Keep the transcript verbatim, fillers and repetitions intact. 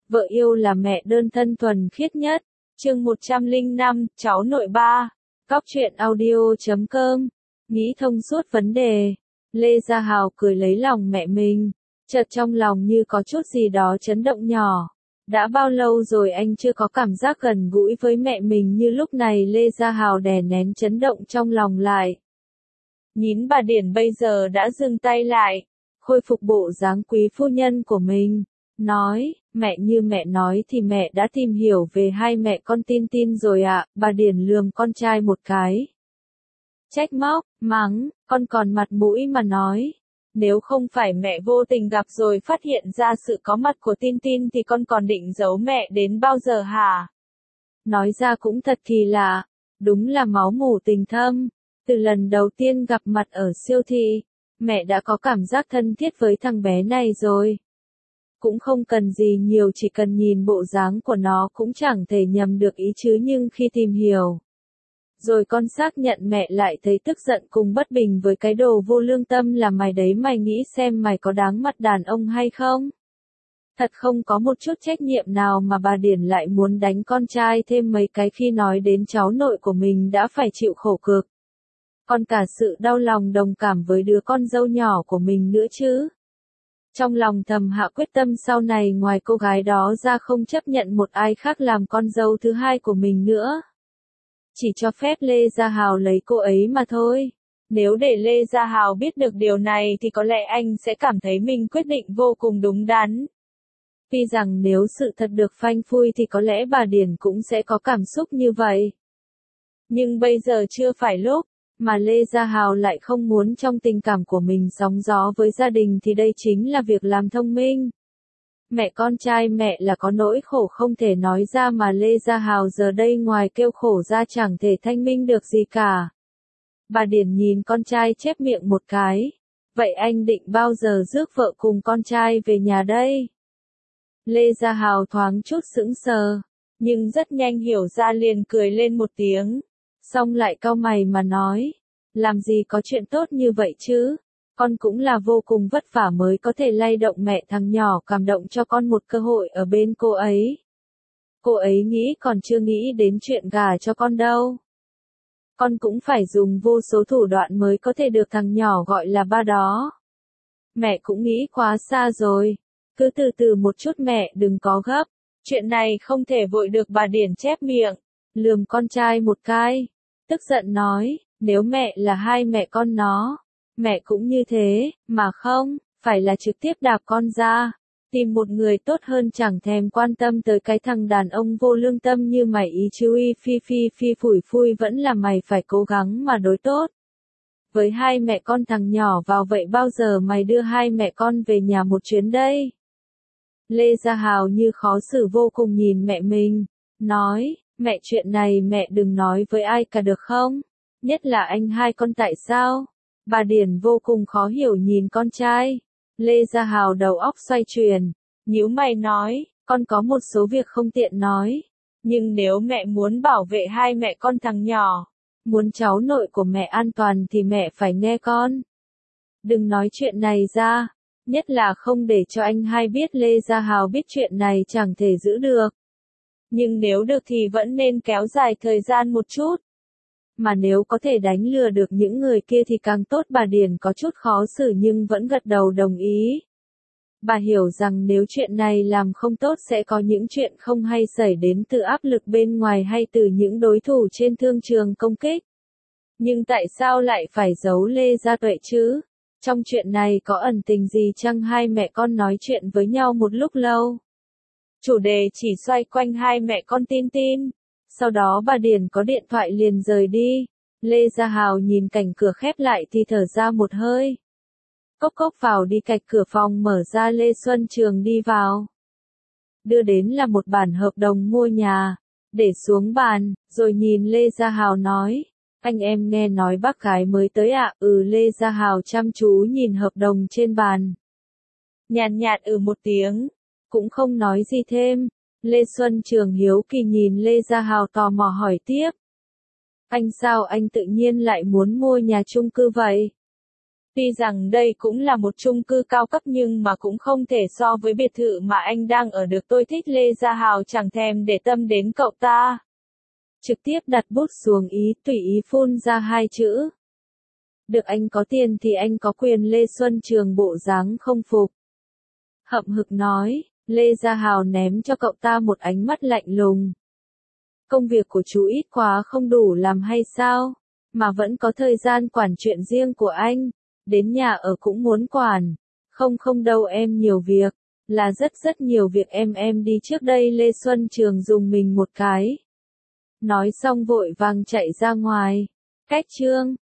vợ yêu là mẹ đơn thân thuần khiết nhất. Chương một trăm lẻ năm, cháu nội ba. Góc truyện audio chấm com. Nghĩ thông suốt vấn đề. Lê Gia Hào cười lấy lòng mẹ mình. Chợt trong lòng như có chút gì đó chấn động nhỏ. Đã bao lâu rồi anh chưa có cảm giác gần gũi với mẹ mình như lúc này. Lê Gia Hào đè nén chấn động trong lòng lại. Nhìn bà Điển bây giờ đã dừng tay lại, khôi phục bộ dáng quý phu nhân của mình. Nói, mẹ như mẹ nói thì mẹ đã tìm hiểu về hai mẹ con Tin Tin rồi ạ. Bà Điển lườm con trai một cái. Trách móc, mắng, con còn mặt mũi mà nói. Nếu không phải mẹ vô tình gặp rồi phát hiện ra sự có mặt của Tin Tin thì con còn định giấu mẹ đến bao giờ hả? Nói ra cũng thật kỳ lạ, đúng là máu mủ tình thâm. Từ lần đầu tiên gặp mặt ở siêu thị, mẹ đã có cảm giác thân thiết với thằng bé này rồi. Cũng không cần gì nhiều, chỉ cần nhìn bộ dáng của nó cũng chẳng thể nhầm được ý chứ, nhưng khi tìm hiểu rồi con xác nhận mẹ lại thấy tức giận cùng bất bình với cái đồ vô lương tâm là mày đấy. Mày nghĩ xem mày có đáng mặt đàn ông hay không? Thật không có một chút trách nhiệm nào mà bà Điển lại muốn đánh con trai thêm mấy cái khi nói đến cháu nội của mình đã phải chịu khổ cực. Còn cả sự đau lòng đồng cảm với đứa con dâu nhỏ của mình nữa chứ. Trong lòng thầm hạ quyết tâm sau này ngoài cô gái đó ra không chấp nhận một ai khác làm con dâu thứ hai của mình nữa. Chỉ cho phép Lê Gia Hào lấy cô ấy mà thôi. Nếu để Lê Gia Hào biết được điều này thì có lẽ anh sẽ cảm thấy mình quyết định vô cùng đúng đắn. Tuy rằng nếu sự thật được phanh phui thì có lẽ bà Điển cũng sẽ có cảm xúc như vậy. Nhưng bây giờ chưa phải lúc, mà Lê Gia Hào lại không muốn trong tình cảm của mình sóng gió với gia đình thì đây chính là việc làm thông minh. Mẹ con trai mẹ là có nỗi khổ không thể nói ra mà Lê Gia Hào giờ đây ngoài kêu khổ ra chẳng thể thanh minh được gì cả. Bà Điển nhìn con trai chép miệng một cái. Vậy anh định bao giờ rước vợ cùng con trai về nhà đây? Lê Gia Hào thoáng chút sững sờ, nhưng rất nhanh hiểu ra liền cười lên một tiếng. Xong lại cau mày mà nói, làm gì có chuyện tốt như vậy chứ, con cũng là vô cùng vất vả mới có thể lay động mẹ thằng nhỏ, cảm động cho con một cơ hội ở bên cô ấy. Cô ấy nghĩ còn chưa nghĩ đến chuyện gả cho con đâu. Con cũng phải dùng vô số thủ đoạn mới có thể được thằng nhỏ gọi là ba đó. Mẹ cũng nghĩ quá xa rồi, cứ từ từ một chút mẹ, đừng có gấp, chuyện này không thể vội được. Bà Điển chép miệng, lườm con trai một cái, tức giận nói, nếu mẹ là hai mẹ con nó, mẹ cũng như thế, mà không, phải là trực tiếp đạp con ra, tìm một người tốt hơn, chẳng thèm quan tâm tới cái thằng đàn ông vô lương tâm như mày ý chứ. Y phi phi phi phủi phui, vẫn là mày phải cố gắng mà đối tốt với hai mẹ con thằng nhỏ vào. Vậy bao giờ mày đưa hai mẹ con về nhà một chuyến đây? Lê Gia Hào như khó xử vô cùng nhìn mẹ mình, nói, mẹ chuyện này mẹ đừng nói với ai cả được không? Nhất là anh hai con. Tại sao? Bà Điển vô cùng khó hiểu nhìn con trai. Lê Gia Hào đầu óc xoay chuyển, nhíu mày nói, con có một số việc không tiện nói. Nhưng nếu mẹ muốn bảo vệ hai mẹ con thằng nhỏ, muốn cháu nội của mẹ an toàn thì mẹ phải nghe con. Đừng nói chuyện này ra, nhất là không để cho anh hai biết. Lê Gia Hào biết chuyện này chẳng thể giữ được. Nhưng nếu được thì vẫn nên kéo dài thời gian một chút. Mà nếu có thể đánh lừa được những người kia thì càng tốt. Bà Điển có chút khó xử nhưng vẫn gật đầu đồng ý. Bà hiểu rằng nếu chuyện này làm không tốt sẽ có những chuyện không hay xảy đến từ áp lực bên ngoài hay từ những đối thủ trên thương trường công kích. Nhưng tại sao lại phải giấu Lê Gia Tuệ chứ? Trong chuyện này có ẩn tình gì chăng? Hai mẹ con nói chuyện với nhau một lúc lâu. Chủ đề chỉ xoay quanh hai mẹ con Tin Tin. Sau đó bà Điển có điện thoại liền rời đi. Lê Gia Hào nhìn cảnh cửa khép lại thì thở ra một hơi. Cốc cốc vào đi. Cạch cửa phòng mở ra, Lê Xuân Trường đi vào. Đưa đến là một bản hợp đồng mua nhà. Để xuống bàn, rồi nhìn Lê Gia Hào nói, anh em nghe nói bác gái mới tới ạ? À? Ừ. Lê Gia Hào chăm chú nhìn hợp đồng trên bàn. Nhàn nhạt ừ một tiếng, cũng không nói gì thêm. Lê Xuân Trường hiếu kỳ nhìn Lê Gia Hào, tò mò hỏi tiếp. Anh sao anh tự nhiên lại muốn mua nhà chung cư vậy? Tuy rằng đây cũng là một chung cư cao cấp nhưng mà cũng không thể so với biệt thự mà anh đang ở được. Tôi thích Lê Gia Hào chẳng thèm để tâm đến cậu ta. Trực tiếp đặt bút xuống ý, tùy ý phun ra hai chữ. Được anh có tiền thì anh có quyền. Lê Xuân Trường bộ dáng không phục. Hậm hực nói, Lê Gia Hào ném cho cậu ta một ánh mắt lạnh lùng. Công việc của chú ít quá không đủ làm hay sao? Mà vẫn có thời gian quản chuyện riêng của anh. Đến nhà ở cũng muốn quản. Không không đâu em, nhiều việc. Là rất rất nhiều việc em em đi trước đây. Lê Xuân Trường dùng mình một cái. Nói xong vội vàng chạy ra ngoài. Cách chương.